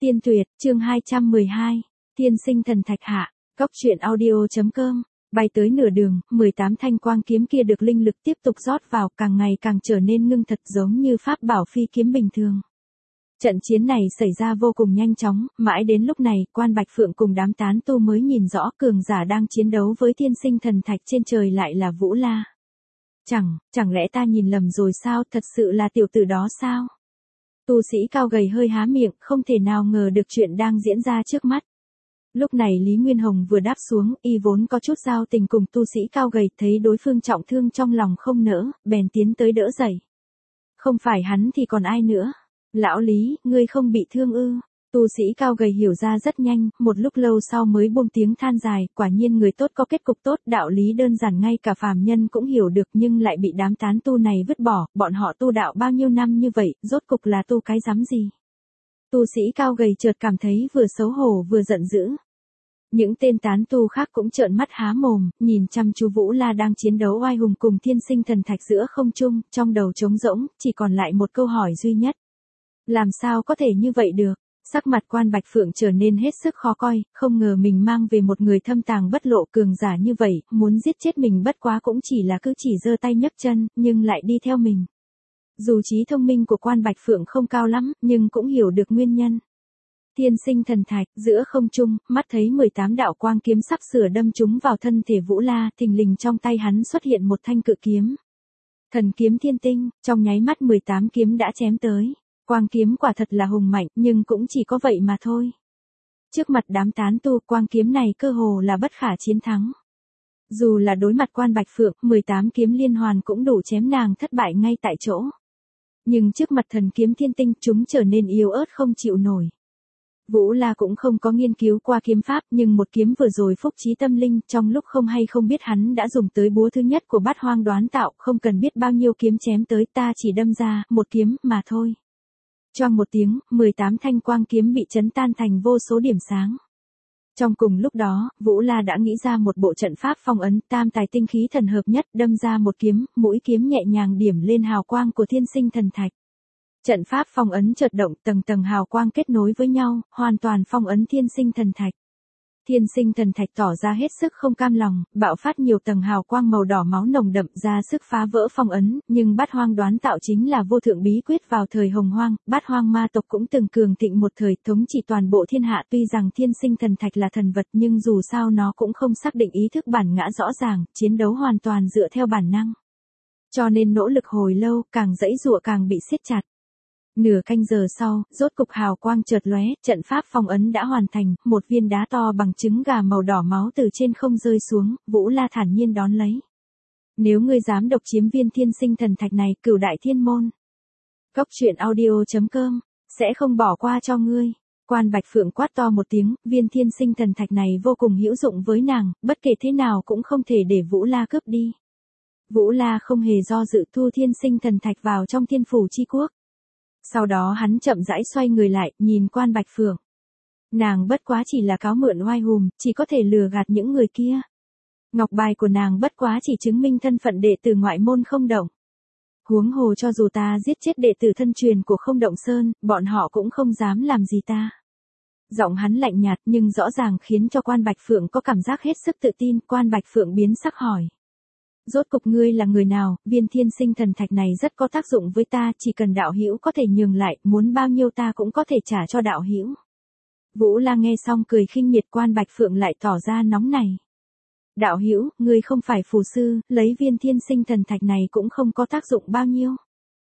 Tiên tuyệt, chương 212. Tiên sinh thần thạch hạ. Góc truyện audio.com. Bay tới nửa đường, 18 thanh quang kiếm kia được linh lực tiếp tục rót vào, càng ngày càng trở nên ngưng thật giống như pháp bảo phi kiếm bình thường. Trận chiến này xảy ra vô cùng nhanh chóng, mãi đến lúc này, Quan Bạch Phượng cùng đám tán tu mới nhìn rõ cường giả đang chiến đấu với tiên sinh thần thạch trên trời lại là Vũ La. Chẳng lẽ ta nhìn lầm rồi sao, thật sự là tiểu tử đó sao? Tu sĩ cao gầy hơi há miệng, không thể nào ngờ được chuyện đang diễn ra trước mắt. Lúc này Lý Nguyên Hồng vừa đáp xuống, y vốn có chút giao tình cùng tu sĩ cao gầy, thấy đối phương trọng thương trong lòng không nỡ, bèn tiến tới đỡ dậy. Không phải hắn thì còn ai nữa? Lão Lý, ngươi không bị thương ư? Tu sĩ cao gầy hiểu ra rất nhanh, một lúc lâu sau mới buông tiếng than dài, quả nhiên người tốt có kết cục tốt, đạo lý đơn giản ngay cả phàm nhân cũng hiểu được nhưng lại bị đám tán tu này vứt bỏ, bọn họ tu đạo bao nhiêu năm như vậy, rốt cục là tu cái rắm gì? Tu sĩ cao gầy chợt cảm thấy vừa xấu hổ vừa giận dữ. Những tên tán tu khác cũng trợn mắt há mồm, nhìn chăm chú Vũ La đang chiến đấu oai hùng cùng thiên sinh thần thạch giữa không trung, trong đầu trống rỗng, chỉ còn lại một câu hỏi duy nhất. Làm sao có thể như vậy được? Sắc mặt Quan Bạch Phượng trở nên hết sức khó coi, không ngờ mình mang về một người thâm tàng bất lộ cường giả như vậy, muốn giết chết mình bất quá cũng chỉ là cứ chỉ giơ tay nhấc chân, nhưng lại đi theo mình. Dù trí thông minh của Quan Bạch Phượng không cao lắm, nhưng cũng hiểu được nguyên nhân. Tiên sinh thần thạch, giữa không trung, mắt thấy 18 đạo quang kiếm sắp sửa đâm chúng vào thân thể Vũ La, thình lình trong tay hắn xuất hiện một thanh cự kiếm. Thần kiếm thiên tinh, trong nháy mắt 18 kiếm đã chém tới. Quang kiếm quả thật là hùng mạnh, nhưng cũng chỉ có vậy mà thôi. Trước mặt đám tán tu, quang kiếm này cơ hồ là bất khả chiến thắng. Dù là đối mặt Quan Bạch Phượng, 18 kiếm liên hoàn cũng đủ chém nàng thất bại ngay tại chỗ. Nhưng trước mặt thần kiếm thiên tinh, chúng trở nên yếu ớt không chịu nổi. Vũ La cũng không có nghiên cứu qua kiếm pháp, nhưng một kiếm vừa rồi phúc trí tâm linh, trong lúc không hay không biết hắn đã dùng tới búa thứ nhất của Bát Hoang Đoán Tạo, không cần biết bao nhiêu kiếm chém tới, ta chỉ đâm ra một kiếm mà thôi. Choang một tiếng, 18 thanh quang kiếm bị chấn tan thành vô số điểm sáng. Trong cùng lúc đó, Vũ La đã nghĩ ra một bộ trận pháp phong ấn, tam tài tinh khí thần hợp nhất, đâm ra một kiếm, mũi kiếm nhẹ nhàng điểm lên hào quang của thiên sinh thần thạch. Trận pháp phong ấn chợt động, tầng tầng hào quang kết nối với nhau, hoàn toàn phong ấn thiên sinh thần thạch. Thiên sinh thần thạch tỏ ra hết sức không cam lòng, bạo phát nhiều tầng hào quang màu đỏ máu nồng đậm ra sức phá vỡ phong ấn, nhưng Bát Hoang Đoán Tạo chính là vô thượng bí quyết vào thời Hồng Hoang, Bát Hoang ma tộc cũng từng cường thịnh một thời, thống trị toàn bộ thiên hạ. Tuy rằng thiên sinh thần thạch là thần vật nhưng dù sao nó cũng không xác định ý thức bản ngã rõ ràng, chiến đấu hoàn toàn dựa theo bản năng. Cho nên nỗ lực hồi lâu, càng giãy giụa càng bị siết chặt. Nửa canh giờ sau, rốt cục hào quang chợt lóe, trận pháp phong ấn đã hoàn thành, một viên đá to bằng trứng gà màu đỏ máu từ trên không rơi xuống, Vũ La thản nhiên đón lấy. Nếu ngươi dám độc chiếm viên thiên sinh thần thạch này, Cửu Đại Thiên Môn. Góc truyện audio.com, sẽ không bỏ qua cho ngươi. Quan Bạch Phượng quát to một tiếng, viên thiên sinh thần thạch này vô cùng hữu dụng với nàng, bất kể thế nào cũng không thể để Vũ La cướp đi. Vũ La không hề do dự thu thiên sinh thần thạch vào trong thiên phủ chi quốc. Sau đó hắn chậm rãi xoay người lại, nhìn Quan Bạch Phượng. Nàng bất quá chỉ là cáo mượn oai hùng, chỉ có thể lừa gạt những người kia. Ngọc bài của nàng bất quá chỉ chứng minh thân phận đệ tử ngoại môn Không Động. Huống hồ cho dù ta giết chết đệ tử thân truyền của Không Động Sơn, bọn họ cũng không dám làm gì ta. Giọng hắn lạnh nhạt nhưng rõ ràng khiến cho Quan Bạch Phượng có cảm giác hết sức tự tin. Quan Bạch Phượng biến sắc hỏi. Rốt cục ngươi là người nào? Viên thiên sinh thần thạch này rất có tác dụng với ta, chỉ cần đạo hữu có thể nhường lại, muốn bao nhiêu ta cũng có thể trả cho đạo hữu. Vũ La nghe xong cười khinh miệt. Quan Bạch Phượng lại tỏ ra nóng này. Đạo hữu, ngươi không phải phù sư, lấy viên thiên sinh thần thạch này cũng không có tác dụng bao nhiêu.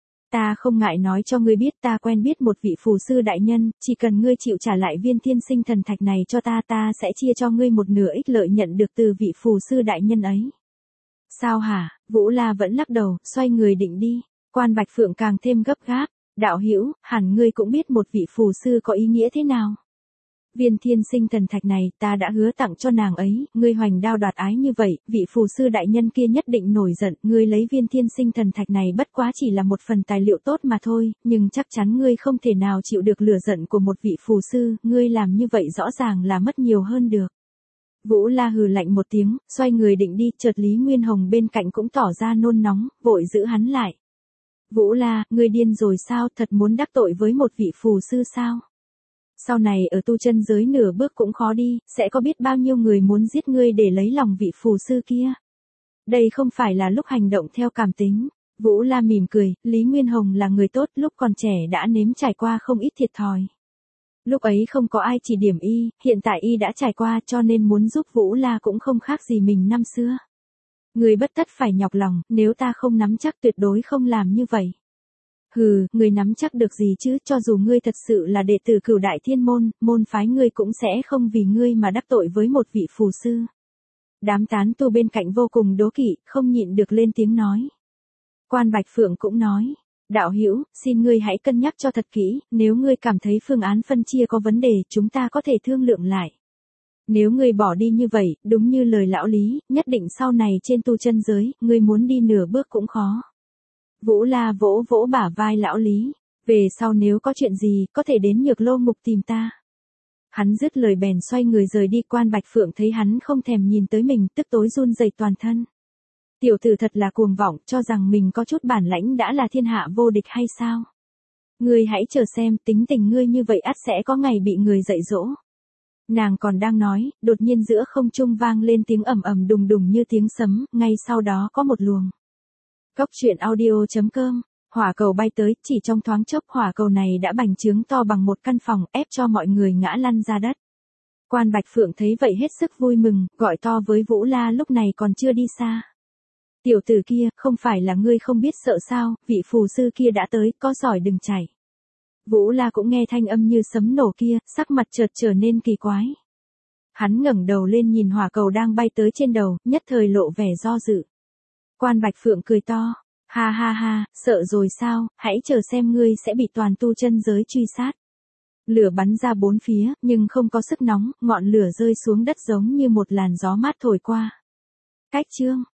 Ta không ngại nói cho ngươi biết, ta quen biết một vị phù sư đại nhân, chỉ cần ngươi chịu trả lại viên thiên sinh thần thạch này cho ta, ta sẽ chia cho ngươi một nửa ích lợi nhận được từ vị phù sư đại nhân ấy. Sao hả? Vũ La vẫn lắc đầu, xoay người định đi. Quan Bạch Phượng càng thêm gấp gáp. Đạo hữu, hẳn ngươi cũng biết một vị phù sư có ý nghĩa thế nào. Viên thiên sinh thần thạch này ta đã hứa tặng cho nàng ấy, ngươi hoành đao đoạt ái như vậy, vị phù sư đại nhân kia nhất định nổi giận, ngươi lấy viên thiên sinh thần thạch này bất quá chỉ là một phần tài liệu tốt mà thôi, nhưng chắc chắn ngươi không thể nào chịu được lửa giận của một vị phù sư, ngươi làm như vậy rõ ràng là mất nhiều hơn được. Vũ La hừ lạnh một tiếng, xoay người định đi, chợt Lý Nguyên Hồng bên cạnh cũng tỏ ra nôn nóng, vội giữ hắn lại. Vũ La, ngươi điên rồi sao, thật muốn đắc tội với một vị phù sư sao? Sau này ở tu chân giới nửa bước cũng khó đi, sẽ có biết bao nhiêu người muốn giết ngươi để lấy lòng vị phù sư kia. Đây không phải là lúc hành động theo cảm tính. Vũ La mỉm cười, Lý Nguyên Hồng là người tốt, lúc còn trẻ đã nếm trải qua không ít thiệt thòi. Lúc ấy không có ai chỉ điểm y, hiện tại y đã trải qua cho nên muốn giúp Vũ La cũng không khác gì mình năm xưa. Người bất tất phải nhọc lòng, nếu ta không nắm chắc tuyệt đối không làm như vậy. Hừ, người nắm chắc được gì chứ, cho dù ngươi thật sự là đệ tử Cửu Đại Thiên Môn, môn phái ngươi cũng sẽ không vì ngươi mà đắc tội với một vị phù sư. Đám tán tu bên cạnh vô cùng đố kỵ, không nhịn được lên tiếng nói. Quan Bạch Phượng cũng nói, đạo hữu, xin ngươi hãy cân nhắc cho thật kỹ, nếu ngươi cảm thấy phương án phân chia có vấn đề, chúng ta có thể thương lượng lại. Nếu ngươi bỏ đi như vậy, đúng như lời lão Lý, nhất định sau này trên tu chân giới, ngươi muốn đi nửa bước cũng khó. Vũ La vỗ vỗ bả vai lão Lý, về sau nếu có chuyện gì, có thể đến Nhược Lô Mục tìm ta. Hắn dứt lời bèn xoay người rời đi. Quan Bạch Phượng thấy hắn không thèm nhìn tới mình, tức tối run rẩy toàn thân. Tiểu tử thật là cuồng vọng, cho rằng mình có chút bản lãnh đã là thiên hạ vô địch hay sao? Ngươi hãy chờ xem, tính tình ngươi như vậy ắt sẽ có ngày bị người dạy dỗ. Nàng còn đang nói, đột nhiên giữa không trung vang lên tiếng ầm ầm đùng đùng như tiếng sấm, ngay sau đó có một luồng. Cốc truyện audio.com, hỏa cầu bay tới, chỉ trong thoáng chốc hỏa cầu này đã bành trướng to bằng một căn phòng, ép cho mọi người ngã lăn ra đất. Quan Bạch Phượng thấy vậy hết sức vui mừng, gọi to với Vũ La lúc này còn chưa đi xa. Tiểu tử kia, không phải là ngươi không biết sợ sao, vị phù sư kia đã tới, có giỏi đừng chạy. Vũ La cũng nghe thanh âm như sấm nổ kia, sắc mặt chợt trở nên kỳ quái. Hắn ngẩng đầu lên nhìn hỏa cầu đang bay tới trên đầu, nhất thời lộ vẻ do dự. Quan Bạch Phượng cười to, ha ha ha, sợ rồi sao, hãy chờ xem ngươi sẽ bị toàn tu chân giới truy sát. Lửa bắn ra bốn phía, nhưng không có sức nóng, ngọn lửa rơi xuống đất giống như một làn gió mát thổi qua. Cách chương